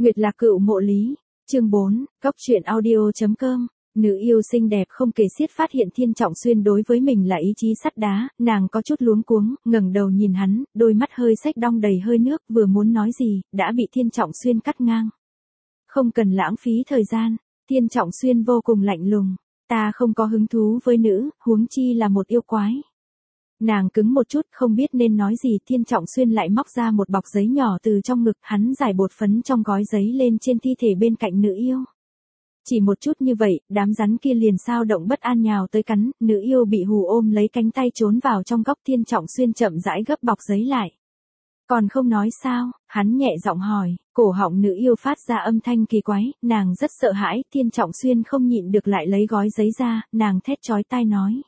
Nguyệt Lạc Cựu Mộ Lý, chương 4, Cóc truyện audio.com. Nữ yêu xinh đẹp không kể xiết phát hiện Thiên Trọng Xuyên đối với mình là ý chí sắt đá, nàng có chút luống cuống, ngẩng đầu nhìn hắn, đôi mắt hơi xách đong đầy hơi nước, vừa muốn nói gì, đã bị Thiên Trọng Xuyên cắt ngang. Không cần lãng phí thời gian, Thiên Trọng Xuyên vô cùng lạnh lùng, ta không có hứng thú với nữ, huống chi là một yêu quái. Nàng cứng một chút, không biết nên nói gì. Thiên Trọng Xuyên lại móc ra một bọc giấy nhỏ từ trong ngực, hắn giải bột phấn trong gói giấy lên trên thi thể bên cạnh nữ yêu. Chỉ một chút như vậy, đám rắn kia liền sao động bất an nhào tới cắn, nữ yêu bị hù ôm lấy cánh tay trốn vào trong góc. Thiên Trọng Xuyên chậm rãi gấp bọc giấy lại. Còn không nói sao, hắn nhẹ giọng hỏi, cổ họng nữ yêu phát ra âm thanh kỳ quái, nàng rất sợ hãi. Thiên Trọng Xuyên không nhịn được lại lấy gói giấy ra, nàng thét chói tai nói.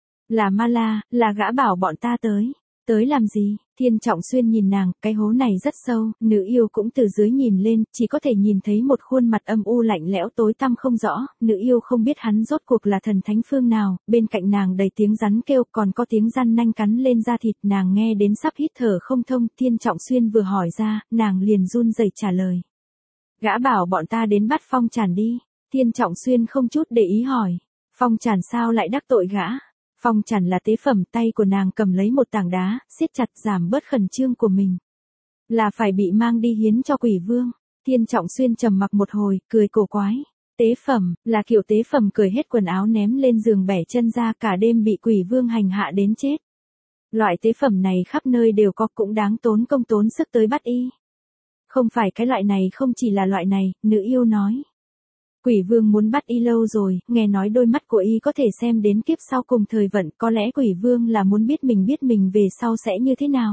Là Ma La, là gã bảo bọn ta tới. Tới làm gì? Thiên Trọng Xuyên nhìn nàng, cái hố này rất sâu, nữ yêu cũng từ dưới nhìn lên, chỉ có thể nhìn thấy một khuôn mặt âm u lạnh lẽo tối tăm không rõ, nữ yêu không biết hắn rốt cuộc là thần thánh phương nào, bên cạnh nàng đầy tiếng rắn kêu, còn có tiếng răn nanh cắn lên da thịt, nàng nghe đến sắp hít thở không thông. Thiên Trọng Xuyên vừa hỏi ra, nàng liền run rẩy trả lời. Gã bảo bọn ta đến bắt Phong Tràn đi. Thiên Trọng Xuyên không chút để ý hỏi, Phong Tràn sao lại đắc tội gã? Phong Tràn là tế phẩm, tay của nàng cầm lấy một tảng đá, siết chặt giảm bớt khẩn trương của mình. Là phải bị mang đi hiến cho quỷ vương. Thiên Trọng Xuyên trầm mặc một hồi, cười cổ quái. Tế phẩm, là kiểu tế phẩm cởi hết quần áo ném lên giường bẻ chân ra, cả đêm bị quỷ vương hành hạ đến chết. Loại tế phẩm này khắp nơi đều có, cũng đáng tốn công tốn sức tới bắt y. Không phải cái loại này, không chỉ là loại này, nữ yêu nói. Quỷ vương muốn bắt y lâu rồi, nghe nói đôi mắt của y có thể xem đến kiếp sau cùng thời vận, có lẽ quỷ vương là muốn biết mình về sau sẽ như thế nào.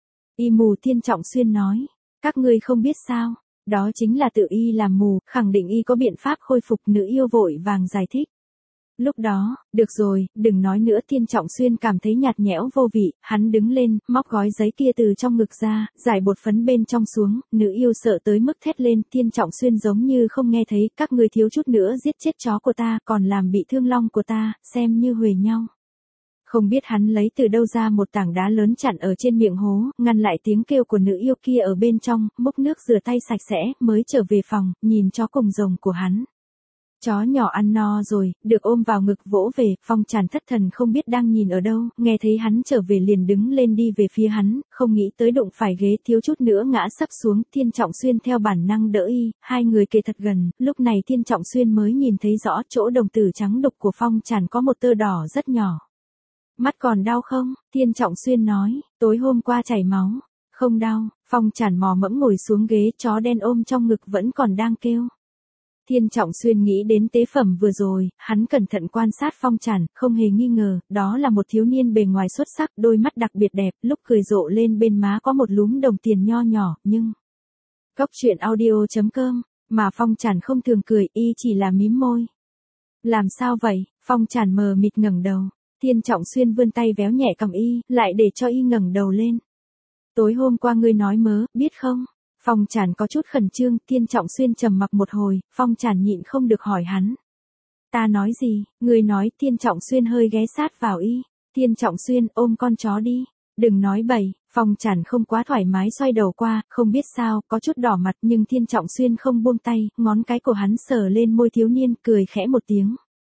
Y mù. Thiên Trọng Xuyên nói, các ngươi không biết sao, đó chính là tự y làm mù, khẳng định y có biện pháp khôi phục. Nữ yêu vội vàng giải thích. Lúc đó, được rồi, đừng nói nữa. Thiên Trọng Xuyên cảm thấy nhạt nhẽo vô vị, hắn đứng lên, móc gói giấy kia từ trong ngực ra, giải bột phấn bên trong xuống, nữ yêu sợ tới mức thét lên. Thiên Trọng Xuyên giống như không nghe thấy, các ngươi thiếu chút nữa giết chết chó của ta, còn làm bị thương long của ta, xem như huề nhau. Không biết hắn lấy từ đâu ra một tảng đá lớn chặn ở trên miệng hố, ngăn lại tiếng kêu của nữ yêu kia ở bên trong, múc nước rửa tay sạch sẽ, mới trở về phòng, nhìn chó cùng rồng của hắn. Chó nhỏ ăn no rồi, được ôm vào ngực vỗ về. Phong Tràn thất thần không biết đang nhìn ở đâu, nghe thấy hắn trở về liền đứng lên đi về phía hắn, không nghĩ tới đụng phải ghế, thiếu chút nữa ngã sấp xuống. Thiên Trọng Xuyên theo bản năng đỡ y, hai người kề thật gần, lúc này Thiên Trọng Xuyên mới nhìn thấy rõ chỗ đồng tử trắng đục của Phong Tràn có một tơ đỏ rất nhỏ. Mắt còn đau không? Thiên Trọng Xuyên nói, tối hôm qua chảy máu. Không đau. Phong Tràn mò mẫm ngồi xuống ghế, chó đen ôm trong ngực vẫn còn đang kêu. Thiên Trọng Xuyên nghĩ đến tế phẩm vừa rồi, hắn cẩn thận quan sát Phong Tràn, không hề nghi ngờ, đó là một thiếu niên bề ngoài xuất sắc, đôi mắt đặc biệt đẹp, lúc cười rộ lên bên má có một lúm đồng tiền nho nhỏ, nhưng... Cóc truyện audio.com, mà Phong Tràn không thường cười, y chỉ là mím môi. Làm sao vậy? Phong Tràn mờ mịt ngẩng đầu, Thiên Trọng Xuyên vươn tay véo nhẹ cằm y, lại để cho y ngẩng đầu lên. Tối hôm qua ngươi nói mớ, biết không? Phong Tràn có chút khẩn trương. Thiên Trọng Xuyên trầm mặc một hồi, Phong Tràn nhịn không được hỏi hắn. Ta nói gì? Ngươi nói. Thiên Trọng Xuyên hơi ghé sát vào y. Thiên Trọng Xuyên, ôm con chó đi. Đừng nói bậy. Phong Tràn không quá thoải mái xoay đầu qua, không biết sao, có chút đỏ mặt, nhưng Thiên Trọng Xuyên không buông tay, ngón cái của hắn sờ lên môi thiếu niên, cười khẽ một tiếng.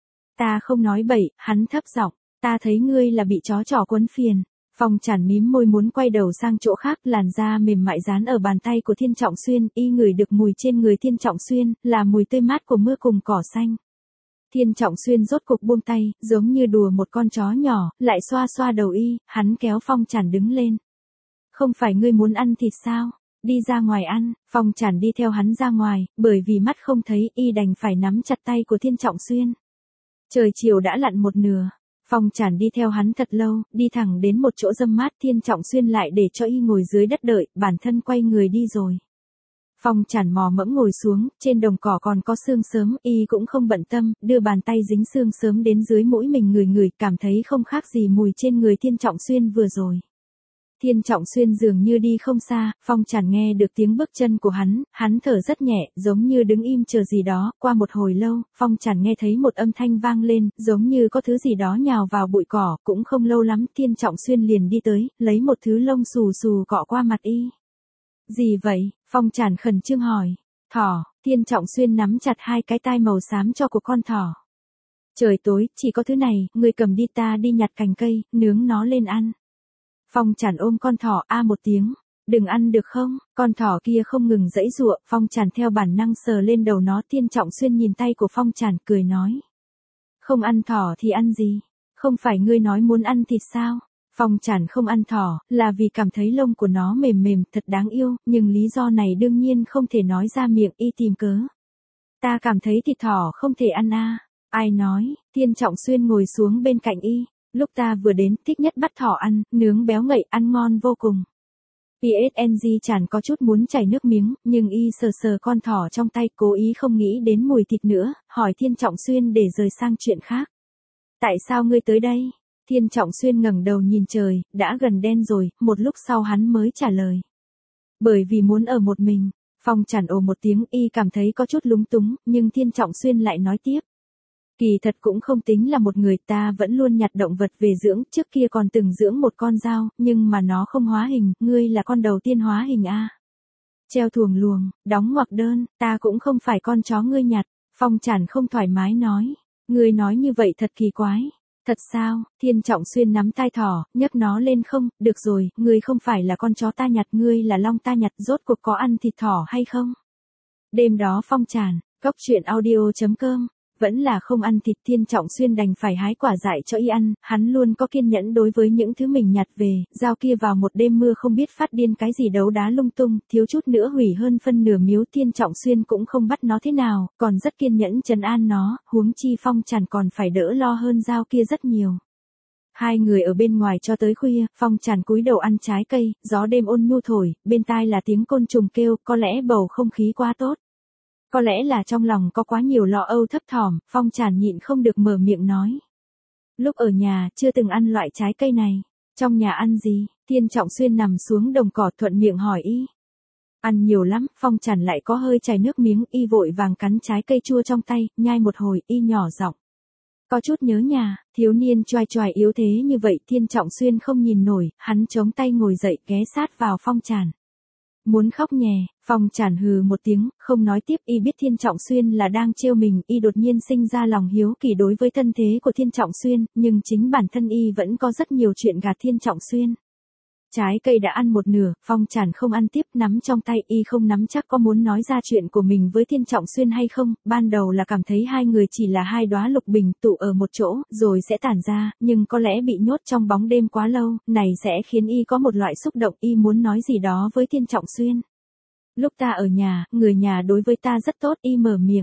Ta không nói bậy. Hắn thấp giọng, ta thấy ngươi là bị chó trỏ quấn phiền. Phong Tràn mím môi muốn quay đầu sang chỗ khác, làn da mềm mại dán ở bàn tay của Thiên Trọng Xuyên, y ngửi được mùi trên người Thiên Trọng Xuyên, là mùi tươi mát của mưa cùng cỏ xanh. Thiên Trọng Xuyên rốt cục buông tay, giống như đùa một con chó nhỏ, lại xoa xoa đầu y, hắn kéo Phong Tràn đứng lên. Không phải ngươi muốn ăn thịt sao? Đi ra ngoài ăn. Phong Tràn đi theo hắn ra ngoài, bởi vì mắt không thấy, y đành phải nắm chặt tay của Thiên Trọng Xuyên. Trời chiều đã lặn một nửa. Phong Tràn đi theo hắn thật lâu, đi thẳng đến một chỗ râm mát. Thiên Trọng Xuyên lại để cho y ngồi dưới đất đợi, bản thân quay người đi rồi. Phong Tràn mò mẫm ngồi xuống, trên đồng cỏ còn có xương sớm, y cũng không bận tâm, đưa bàn tay dính xương sớm đến dưới mũi mình ngửi, cảm thấy không khác gì mùi trên người Thiên Trọng Xuyên vừa rồi. Thiên Trọng Xuyên dường như đi không xa, Phong Tràn nghe được tiếng bước chân của hắn thở rất nhẹ, giống như đứng im chờ gì đó. Qua một hồi lâu, Phong Tràn nghe thấy một âm thanh vang lên, giống như có thứ gì đó nhào vào bụi cỏ, cũng không lâu lắm, Thiên Trọng Xuyên liền đi tới, lấy một thứ lông xù xù cọ qua mặt y. Gì vậy? Phong Tràn khẩn trương hỏi. Thỏ, Thiên Trọng Xuyên nắm chặt hai cái tai màu xám cho của con thỏ. Trời tối, chỉ có thứ này, người cầm đi, ta đi nhặt cành cây, nướng nó lên ăn. Phong Tràn ôm con thỏ a một tiếng. Đừng ăn được không? Con thỏ kia không ngừng giãy giụa, Phong Tràn theo bản năng sờ lên đầu nó. Thiên Trọng Xuyên nhìn tay của Phong Tràn cười nói. Không ăn thỏ thì ăn gì? Không phải ngươi nói muốn ăn thịt sao? Phong Tràn không ăn thỏ, là vì cảm thấy lông của nó mềm mềm, thật đáng yêu, nhưng lý do này đương nhiên không thể nói ra miệng, y tìm cớ. Ta cảm thấy thịt thỏ không thể ăn a. Ai nói? Thiên Trọng Xuyên ngồi xuống bên cạnh y. Lúc ta vừa đến, thích nhất bắt thỏ ăn, nướng béo ngậy, ăn ngon vô cùng. PSNG Tràn có chút muốn chảy nước miếng, nhưng y sờ sờ con thỏ trong tay, cố ý không nghĩ đến mùi thịt nữa, hỏi Thiên Trọng Xuyên để rời sang chuyện khác. Tại sao ngươi tới đây? Thiên Trọng Xuyên ngẩng đầu nhìn trời, đã gần đen rồi, một lúc sau hắn mới trả lời. Bởi vì muốn ở một mình. Phong Tràn ồ một tiếng, y cảm thấy có chút lúng túng, nhưng Thiên Trọng Xuyên lại nói tiếp. Kỳ thật cũng không tính là một người, ta vẫn luôn nhặt động vật về dưỡng, trước kia còn từng dưỡng một con dao, nhưng mà nó không hóa hình, ngươi là con đầu tiên hóa hình a. Treo thuồng luồng, đóng ngoặc đơn, ta cũng không phải con chó ngươi nhặt. Phong Tràn không thoải mái nói. Ngươi nói như vậy thật kỳ quái. Thật sao? Thiên Trọng Xuyên nắm tai thỏ, nhấc nó lên. Không, được rồi, ngươi không phải là con chó ta nhặt, ngươi là long ta nhặt, rốt cuộc có ăn thịt thỏ hay không? Đêm đó Phong Tràn, cóc truyện audio.com. Vẫn là không ăn thịt. Thiên Trọng Xuyên đành phải hái quả dại cho y ăn, hắn luôn có kiên nhẫn đối với những thứ mình nhặt về, dao kia vào một đêm mưa không biết phát điên cái gì đấu đá lung tung, thiếu chút nữa hủy hơn phân nửa miếu. Thiên Trọng Xuyên cũng không bắt nó thế nào, còn rất kiên nhẫn trấn an nó, huống chi Phong Tràn còn phải đỡ lo hơn dao kia rất nhiều. Hai người ở bên ngoài cho tới khuya, Phong Tràn cúi đầu ăn trái cây, gió đêm ôn nhu thổi, bên tai là tiếng côn trùng kêu, có lẽ bầu không khí quá tốt. Có lẽ là trong lòng có quá nhiều lo âu thấp thỏm, Phong Tràn nhịn không được mở miệng nói. Lúc ở nhà, chưa từng ăn loại trái cây này. Trong nhà ăn gì? Thiên Trọng Xuyên nằm xuống đồng cỏ thuận miệng hỏi y. Ăn nhiều lắm, Phong Tràn lại có hơi chảy nước miếng, y vội vàng cắn trái cây chua trong tay, nhai một hồi, y nhỏ giọng. Có chút nhớ nhà, thiếu niên choai choai yếu thế như vậy. Thiên Trọng Xuyên không nhìn nổi, hắn chống tay ngồi dậy ghé sát vào Phong Tràn. Muốn khóc nhè. Phong Tràn hừ một tiếng, không nói tiếp. Y biết Thiên Trọng Xuyên là đang trêu mình, y đột nhiên sinh ra lòng hiếu kỳ đối với thân thế của Thiên Trọng Xuyên, nhưng chính bản thân y vẫn có rất nhiều chuyện gạt Thiên Trọng Xuyên. Trái cây đã ăn một nửa, Phong Tràn không ăn tiếp, nắm trong tay, y không nắm chắc có muốn nói ra chuyện của mình với Thiên Trọng Xuyên hay không. Ban đầu là cảm thấy hai người chỉ là hai đóa lục bình tụ ở một chỗ, rồi sẽ tản ra, nhưng có lẽ bị nhốt trong bóng đêm quá lâu, này sẽ khiến y có một loại xúc động, y muốn nói gì đó với Thiên Trọng Xuyên. Lúc ta ở nhà, người nhà đối với ta rất tốt, y mở miệng.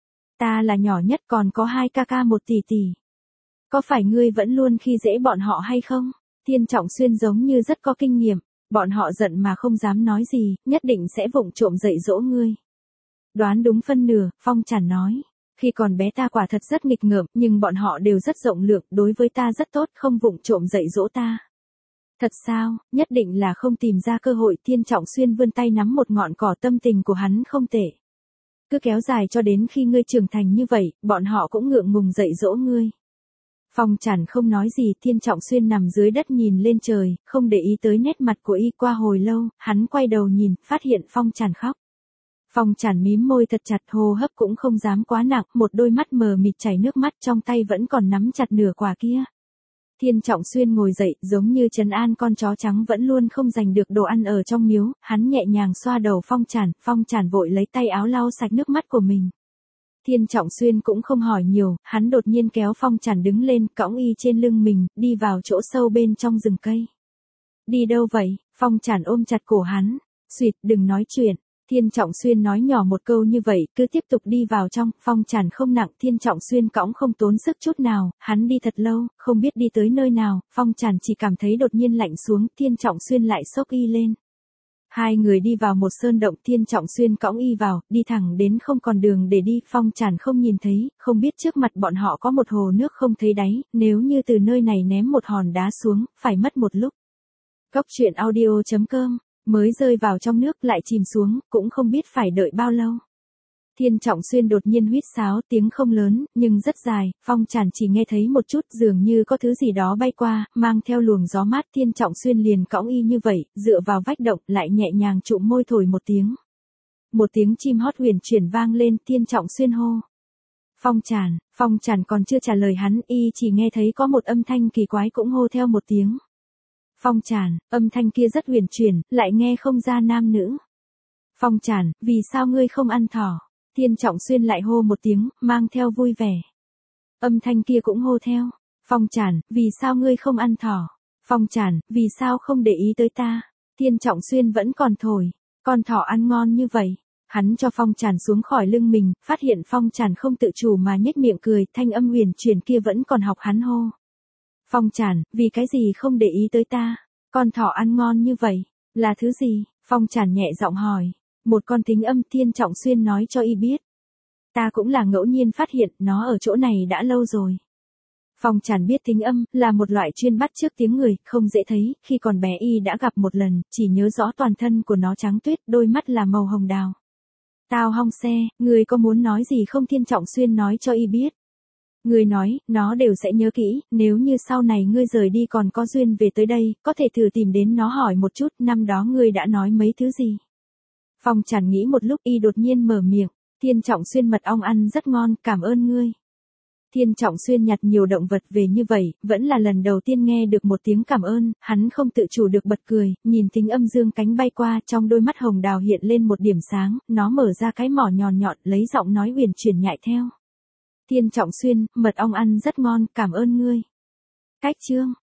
Ta là nhỏ nhất, còn có 2 ca ca 1 tỷ tỷ. Có phải ngươi vẫn luôn khi dễ bọn họ hay không? Thiên Trọng Xuyên giống như rất có kinh nghiệm, bọn họ giận mà không dám nói gì, nhất định sẽ vụng trộm dạy dỗ ngươi. Đoán đúng phân nửa, Phong Tràn nói. Khi còn bé ta quả thật rất nghịch ngợm, nhưng bọn họ đều rất rộng lượng, đối với ta rất tốt, không vụng trộm dạy dỗ ta. Thật sao? Nhất định là không tìm ra cơ hội. Thiên Trọng Xuyên vươn tay nắm một ngọn cỏ, tâm tình của hắn không tệ. Cứ kéo dài cho đến khi ngươi trưởng thành như vậy, bọn họ cũng ngượng ngùng dạy dỗ ngươi. Phong Tràn không nói gì. Thiên Trọng Xuyên nằm dưới đất nhìn lên trời, không để ý tới nét mặt của y. Qua hồi lâu, hắn quay đầu nhìn, phát hiện Phong Tràn khóc. Phong Tràn mím môi thật chặt, hô hấp cũng không dám quá nặng, một đôi mắt mờ mịt chảy nước mắt, trong tay vẫn còn nắm chặt nửa quả kia. Thiên Trọng Xuyên ngồi dậy, giống như trấn an con chó trắng vẫn luôn không giành được đồ ăn ở trong miếu, hắn nhẹ nhàng xoa đầu Phong Tràn vội lấy tay áo lau sạch nước mắt của mình. Thiên Trọng Xuyên cũng không hỏi nhiều, hắn đột nhiên kéo Phong Tràn đứng lên, cõng y trên lưng mình, đi vào chỗ sâu bên trong rừng cây. Đi đâu vậy? Phong Tràn ôm chặt cổ hắn. Xuyệt, đừng nói chuyện. Thiên Trọng Xuyên nói nhỏ một câu như vậy, cứ tiếp tục đi vào trong. Phong Tràn không nặng, Thiên Trọng Xuyên cõng không tốn sức chút nào, hắn đi thật lâu, không biết đi tới nơi nào. Phong Tràn chỉ cảm thấy đột nhiên lạnh xuống, Thiên Trọng Xuyên lại xốc y lên. Hai người đi vào một sơn động, Thiên Trọng Xuyên cõng y vào, đi thẳng đến không còn đường để đi. Phong Tràn không nhìn thấy, không biết trước mặt bọn họ có một hồ nước không thấy đáy, nếu như từ nơi này ném một hòn đá xuống, phải mất một lúc. Cóc truyện audio.com, mới rơi vào trong nước lại chìm xuống, cũng không biết phải đợi bao lâu. Thiên Trọng Xuyên đột nhiên huýt sáo, tiếng không lớn, nhưng rất dài, Phong Tràn chỉ nghe thấy một chút, dường như có thứ gì đó bay qua, mang theo luồng gió mát. Thiên Trọng Xuyên liền cõng y như vậy, dựa vào vách động, lại nhẹ nhàng chụm môi thổi một tiếng. Một tiếng chim hót huyền chuyển vang lên, Thiên Trọng Xuyên hô. Phong Tràn còn chưa trả lời hắn, y chỉ nghe thấy có một âm thanh kỳ quái cũng hô theo một tiếng. Phong Tràn, âm thanh kia rất huyền chuyển, lại nghe không ra nam nữ. Phong Tràn, vì sao ngươi không ăn thỏ? Thiên Trọng Xuyên lại hô một tiếng, mang theo vui vẻ. Âm thanh kia cũng hô theo. Phong Tràn, vì sao ngươi không ăn thỏ? Phong Tràn, vì sao không để ý tới ta? Thiên Trọng Xuyên vẫn còn thổi. Con thỏ ăn ngon như vậy. Hắn cho Phong Tràn xuống khỏi lưng mình, phát hiện Phong Tràn không tự chủ mà nhếch miệng cười, thanh âm huyền chuyển kia vẫn còn học hắn hô. Phong Tràn, vì cái gì không để ý tới ta? Con thỏ ăn ngon như vậy, là thứ gì? Phong Tràn nhẹ giọng hỏi. Một con thính âm. Thiên Trọng Xuyên nói cho y biết. Ta cũng là ngẫu nhiên phát hiện, nó ở chỗ này đã lâu rồi. Phong Tràn biết thính âm là một loại chuyên bắt chước tiếng người, không dễ thấy, khi còn bé y đã gặp một lần, chỉ nhớ rõ toàn thân của nó trắng tuyết, đôi mắt là màu hồng đào. Tao hong xe, ngươi có muốn nói gì không? Thiên Trọng Xuyên nói cho y biết. Ngươi nói, nó đều sẽ nhớ kỹ, nếu như sau này ngươi rời đi còn có duyên về tới đây, có thể thử tìm đến nó hỏi một chút, năm đó ngươi đã nói mấy thứ gì. Phong Tràn nghĩ một lúc, y đột nhiên mở miệng. Thiên Trọng Xuyên, mật ong ăn rất ngon, cảm ơn ngươi. Thiên Trọng Xuyên nhặt nhiều động vật về như vậy, vẫn là lần đầu tiên nghe được một tiếng cảm ơn, hắn không tự chủ được bật cười, nhìn thính âm dương cánh bay qua, trong đôi mắt hồng đào hiện lên một điểm sáng, nó mở ra cái mỏ nhọn nhọn, lấy giọng nói huyền chuyển nhại theo. Thiên Trọng Xuyên, mật ong ăn rất ngon, cảm ơn ngươi. Cách chương